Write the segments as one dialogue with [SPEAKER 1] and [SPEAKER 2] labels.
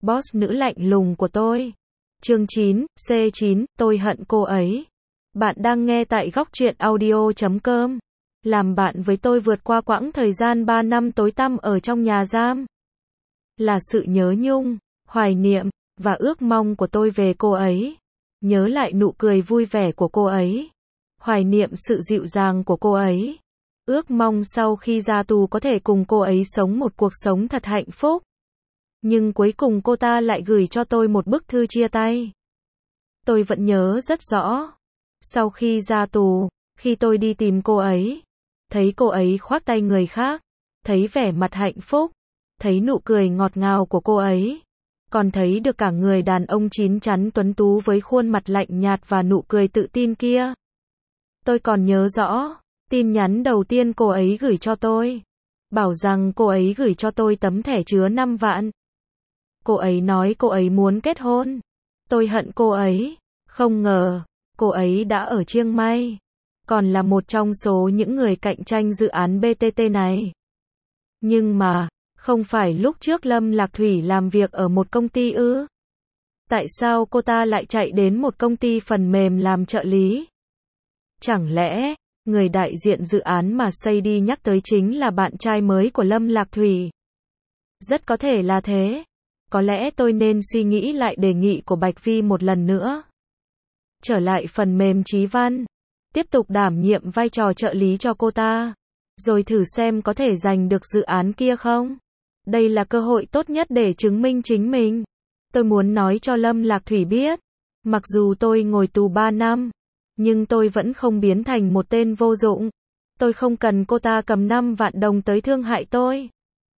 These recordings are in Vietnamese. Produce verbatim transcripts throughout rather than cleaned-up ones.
[SPEAKER 1] boss nữ lạnh lùng của tôi. Chương chín, C chín, tôi hận cô ấy. Bạn đang nghe tại góc truyện audio chấm com. Làm bạn với tôi vượt qua quãng thời gian ba năm tối tăm ở trong nhà giam. Là sự nhớ nhung, hoài niệm, và ước mong của tôi về cô ấy. Nhớ lại nụ cười vui vẻ của cô ấy. Hoài niệm sự dịu dàng của cô ấy. Ước mong sau khi ra tù có thể cùng cô ấy sống một cuộc sống thật hạnh phúc. Nhưng cuối cùng cô ta lại gửi cho tôi một bức thư chia tay. Tôi vẫn nhớ rất rõ. Sau khi ra tù, khi tôi đi tìm cô ấy, thấy cô ấy khoác tay người khác, thấy vẻ mặt hạnh phúc, thấy nụ cười ngọt ngào của cô ấy, còn thấy được cả người đàn ông chín chắn tuấn tú với khuôn mặt lạnh nhạt và nụ cười tự tin kia. Tôi còn nhớ rõ, tin nhắn đầu tiên cô ấy gửi cho tôi, bảo rằng cô ấy gửi cho tôi tấm thẻ chứa năm vạn. Cô ấy nói cô ấy muốn kết hôn. Tôi hận cô ấy, không ngờ, cô ấy đã ở Chiang Mai, còn là một trong số những người cạnh tranh dự án bê tê tê này. Nhưng mà, không phải lúc trước Lâm Lạc Thủy làm việc ở một công ty ư? Tại sao cô ta lại chạy đến một công ty phần mềm làm trợ lý? Chẳng lẽ, người đại diện dự án mà Sadie nhắc tới chính là bạn trai mới của Lâm Lạc Thủy? Rất có thể là thế. Có lẽ tôi nên suy nghĩ lại đề nghị của Bạch Vi một lần nữa. Trở lại phần mềm Chí Văn, tiếp tục đảm nhiệm vai trò trợ lý cho cô ta, rồi thử xem có thể giành được dự án kia không. Đây là cơ hội tốt nhất để chứng minh chính mình. Tôi muốn nói cho Lâm Lạc Thủy biết, mặc dù tôi ngồi tù ba năm, nhưng tôi vẫn không biến thành một tên vô dụng. Tôi không cần cô ta cầm năm vạn đồng tới thương hại tôi.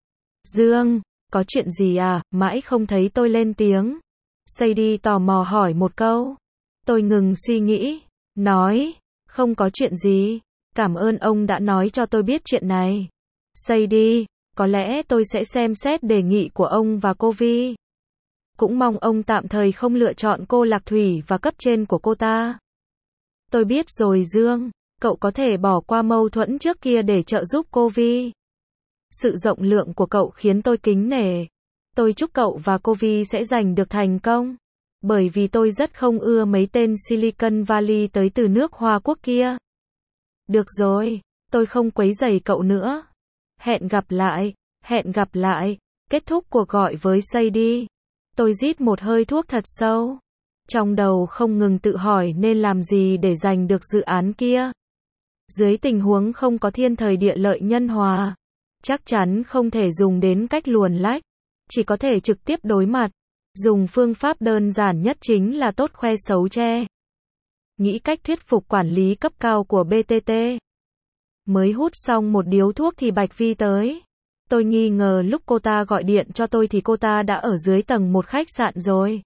[SPEAKER 1] Dương, có chuyện gì à? Mãi không thấy tôi lên tiếng. Sadie tò mò hỏi một câu. Tôi ngừng suy nghĩ, nói, không có chuyện gì. Cảm ơn ông đã nói cho tôi biết chuyện này. Sadie, có lẽ tôi sẽ xem xét đề nghị của ông và cô Vi. Cũng mong ông tạm thời không lựa chọn cô Lạc Thủy và cấp trên của cô ta. Tôi biết rồi Dương, cậu có thể bỏ qua mâu thuẫn trước kia để trợ giúp cô Vi. Sự rộng lượng của cậu khiến tôi kính nể. Tôi chúc cậu và cô Vi sẽ giành được thành công. Bởi vì tôi rất không ưa mấy tên Silicon Valley tới từ nước Hoa Quốc kia. Được rồi, tôi không quấy rầy cậu nữa. Hẹn gặp lại, hẹn gặp lại. Kết thúc cuộc gọi với Sadie. Tôi rít một hơi thuốc thật sâu. Trong đầu không ngừng tự hỏi nên làm gì để giành được dự án kia. Dưới tình huống không có thiên thời địa lợi nhân hòa, chắc chắn không thể dùng đến cách luồn lách, chỉ có thể trực tiếp đối mặt. Dùng phương pháp đơn giản nhất chính là tốt khoe xấu che. Nghĩ cách thuyết phục quản lý cấp cao của bê tê tê. Mới hút xong một điếu thuốc thì Bạch Vi tới. Tôi nghi ngờ lúc cô ta gọi điện cho tôi thì cô ta đã ở dưới tầng một khách sạn rồi.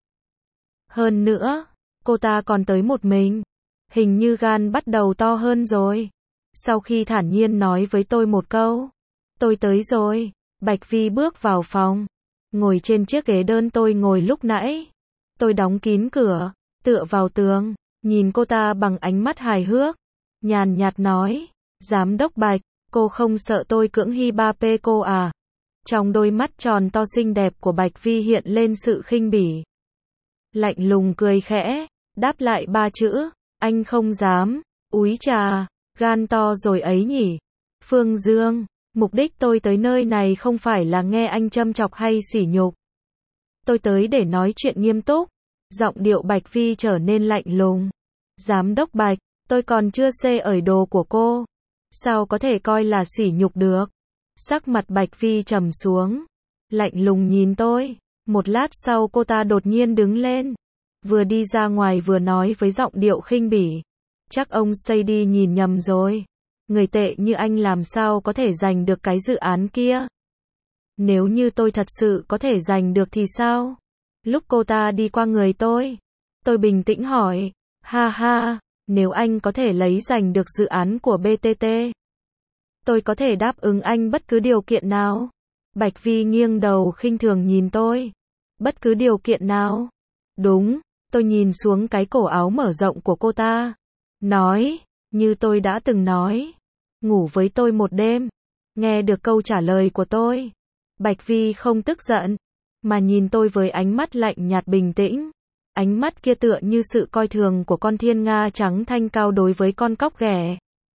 [SPEAKER 1] Hơn nữa, cô ta còn tới một mình. Hình như gan bắt đầu to hơn rồi. Sau khi thản nhiên nói với tôi một câu, tôi tới rồi. Bạch Vi bước vào phòng, ngồi trên chiếc ghế đơn tôi ngồi lúc nãy. Tôi đóng kín cửa, tựa vào tường, nhìn cô ta bằng ánh mắt hài hước, nhàn nhạt nói, Giám đốc Bạch, cô không sợ tôi cưỡng hi ba p cô à? Trong đôi mắt tròn to xinh đẹp của Bạch Vi hiện lên sự khinh bỉ. Lạnh lùng cười khẽ, đáp lại ba chữ, anh không dám. Úi trà, gan to rồi ấy nhỉ. Phương Dương, mục đích tôi tới nơi này không phải là nghe anh châm chọc hay sỉ nhục. Tôi tới để nói chuyện nghiêm túc. Giọng điệu Bạch Vi trở nên lạnh lùng. Giám đốc Bạch, tôi còn chưa xê ởi đồ của cô. Sao có thể coi là sỉ nhục được? Sắc mặt Bạch Vi trầm xuống, lạnh lùng nhìn tôi. Một lát sau cô ta đột nhiên đứng lên, vừa đi ra ngoài vừa nói với giọng điệu khinh bỉ. Chắc ông Sadie nhìn nhầm rồi. Người tệ như anh làm sao có thể giành được cái dự án kia? Nếu như tôi thật sự có thể giành được thì sao? Lúc cô ta đi qua người tôi, tôi bình tĩnh hỏi, ha ha, nếu anh có thể lấy giành được dự án của bê tê tê, tôi có thể đáp ứng anh bất cứ điều kiện nào. Bạch Vi nghiêng đầu khinh thường nhìn tôi. Bất cứ điều kiện nào? Đúng, tôi nhìn xuống cái cổ áo mở rộng của cô ta. Nói, như tôi đã từng nói, ngủ với tôi một đêm. Nghe được câu trả lời của tôi, Bạch Vi không tức giận, mà nhìn tôi với ánh mắt lạnh nhạt bình tĩnh. Ánh mắt kia tựa như sự coi thường của con thiên nga trắng thanh cao đối với con cóc ghẻ.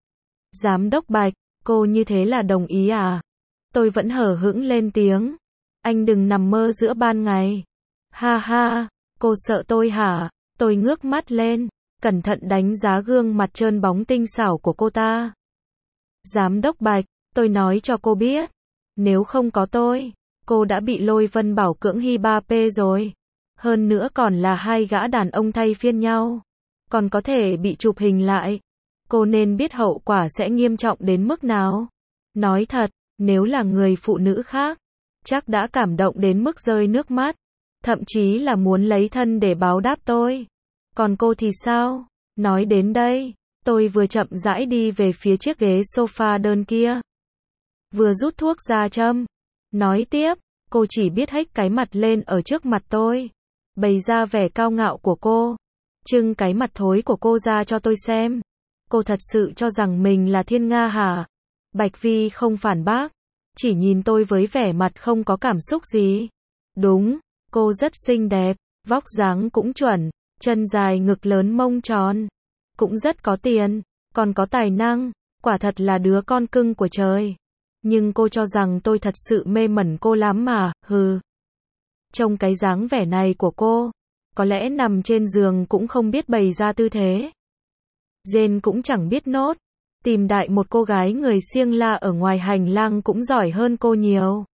[SPEAKER 1] Giám đốc Bạch, cô như thế là đồng ý à? Tôi vẫn hờ hững lên tiếng. Anh đừng nằm mơ giữa ban ngày. Ha ha, cô sợ tôi hả? Tôi ngước mắt lên, cẩn thận đánh giá gương mặt trơn bóng tinh xảo của cô ta. Giám đốc Bạch, tôi nói cho cô biết, nếu không có tôi, cô đã bị Lôi Vân Bảo cưỡng hi ba pê rồi. Hơn nữa còn là hai gã đàn ông thay phiên nhau. Còn có thể bị chụp hình lại. Cô nên biết hậu quả sẽ nghiêm trọng đến mức nào. Nói thật, nếu là người phụ nữ khác, chắc đã cảm động đến mức rơi nước mắt. Thậm chí là muốn lấy thân để báo đáp tôi. Còn cô thì sao? Nói đến đây, tôi vừa chậm rãi đi về phía chiếc ghế sofa đơn kia. Vừa rút thuốc ra châm. Nói tiếp, cô chỉ biết hếch cái mặt lên ở trước mặt tôi. Bày ra vẻ cao ngạo của cô. Trưng cái mặt thối của cô ra cho tôi xem. Cô thật sự cho rằng mình là thiên nga hả? Bạch Vi không phản bác. Chỉ nhìn tôi với vẻ mặt không có cảm xúc gì. Đúng, cô rất xinh đẹp, vóc dáng cũng chuẩn, chân dài ngực lớn mông tròn. Cũng rất có tiền, còn có tài năng, quả thật là đứa con cưng của trời. Nhưng cô cho rằng tôi thật sự mê mẩn cô lắm mà, hừ. Trông cái dáng vẻ này của cô, có lẽ nằm trên giường cũng không biết bày ra tư thế. Jane cũng chẳng biết nốt, tìm đại một cô gái người siêng la ở ngoài hành lang cũng giỏi hơn cô nhiều.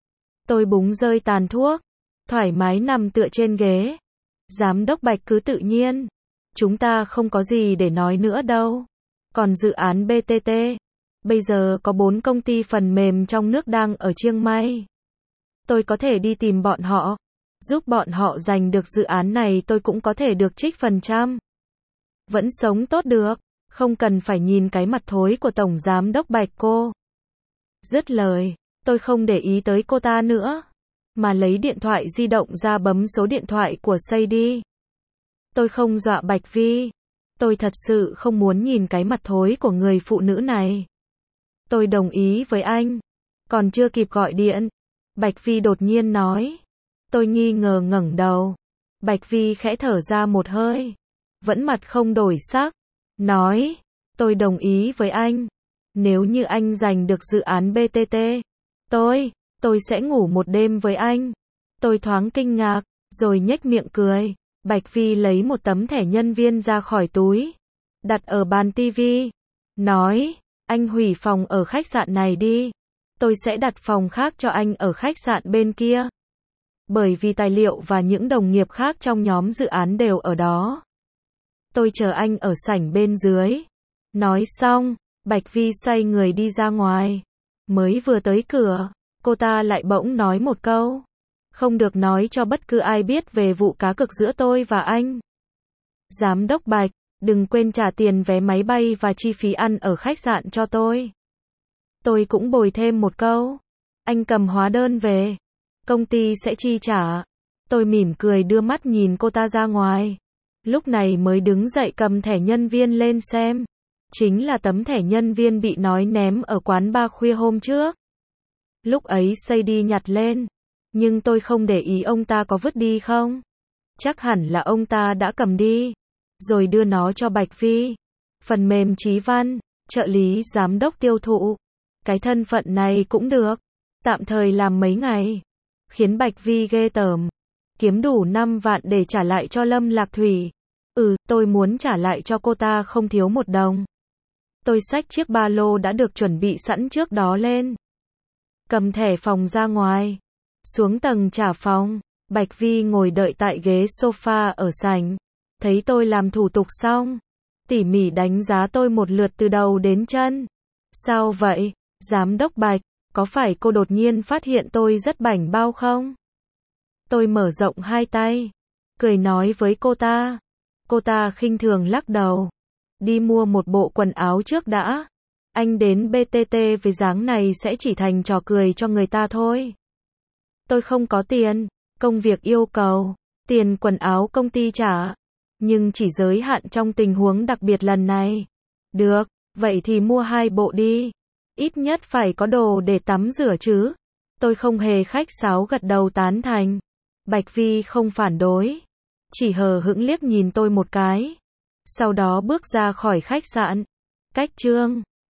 [SPEAKER 1] Tôi búng rơi tàn thuốc, thoải mái nằm tựa trên ghế. Giám đốc Bạch cứ tự nhiên, chúng ta không có gì để nói nữa đâu. Còn dự án bê tê tê, bây giờ có bốn công ty phần mềm trong nước đang ở Chiang Mai. Tôi có thể đi tìm bọn họ, giúp bọn họ giành được dự án này, tôi cũng có thể được trích phần trăm. Vẫn sống tốt được, không cần phải nhìn cái mặt thối của Tổng Giám đốc Bạch cô. Dứt lời, tôi không để ý tới cô ta nữa, mà lấy điện thoại di động ra bấm số điện thoại của Sadie. Tôi không dọa Bạch Vi. Tôi thật sự không muốn nhìn cái mặt thối của người phụ nữ này. Tôi đồng ý với anh. Còn chưa kịp gọi điện, Bạch Vi đột nhiên nói. Tôi nghi ngờ ngẩng đầu. Bạch Vi khẽ thở ra một hơi, vẫn mặt không đổi sắc, nói, tôi đồng ý với anh. Nếu như anh giành được dự án bê tê tê, tôi, tôi sẽ ngủ một đêm với anh. Tôi thoáng kinh ngạc, rồi nhếch miệng cười. Bạch Vi lấy một tấm thẻ nhân viên ra khỏi túi, đặt ở bàn tivi, nói, anh hủy phòng ở khách sạn này đi. Tôi sẽ đặt phòng khác cho anh ở khách sạn bên kia. Bởi vì tài liệu và những đồng nghiệp khác trong nhóm dự án đều ở đó. Tôi chờ anh ở sảnh bên dưới. Nói xong, Bạch Vi xoay người đi ra ngoài. Mới vừa tới cửa, cô ta lại bỗng nói một câu. Không được nói cho bất cứ ai biết về vụ cá cược giữa tôi và anh. Giám đốc Bạch, đừng quên trả tiền vé máy bay và chi phí ăn ở khách sạn cho tôi. Tôi cũng bồi thêm một câu. Anh cầm hóa đơn về. Công ty sẽ chi trả. Tôi mỉm cười đưa mắt nhìn cô ta ra ngoài. Lúc này mới đứng dậy cầm thẻ nhân viên lên xem. Chính là tấm thẻ nhân viên bị nói ném ở quán bar khuya hôm trước. Lúc ấy Sadie nhặt lên. Nhưng tôi không để ý ông ta có vứt đi không. Chắc hẳn là ông ta đã cầm đi. Rồi đưa nó cho Bạch Vi. Phần mềm Chí Văn, trợ lý giám đốc tiêu thụ. Cái thân phận này cũng được. Tạm thời làm mấy ngày. Khiến Bạch Vi ghê tởm. Kiếm đủ năm vạn để trả lại cho Lâm Lạc Thủy. Ừ, tôi muốn trả lại cho cô ta không thiếu một đồng. Tôi xách chiếc ba lô đã được chuẩn bị sẵn trước đó lên. Cầm thẻ phòng ra ngoài. Xuống tầng trả phòng. Bạch Vi ngồi đợi tại ghế sofa ở sảnh. Thấy tôi làm thủ tục xong, tỉ mỉ đánh giá tôi một lượt từ đầu đến chân. Sao vậy, Giám đốc Bạch, có phải cô đột nhiên phát hiện tôi rất bảnh bao không? Tôi mở rộng hai tay, cười nói với cô ta. Cô ta khinh thường lắc đầu. Đi mua một bộ quần áo trước đã. Anh đến bê tê tê với dáng này sẽ chỉ thành trò cười cho người ta thôi. Tôi không có tiền, công việc yêu cầu, tiền quần áo công ty trả. Nhưng chỉ giới hạn trong tình huống đặc biệt lần này. Được, vậy thì mua hai bộ đi. Ít nhất phải có đồ để tắm rửa chứ. Tôi không hề khách sáo gật đầu tán thành. Bạch Vi không phản đối, chỉ hờ hững liếc nhìn tôi một cái. Sau đó bước ra khỏi khách sạn. Cách chương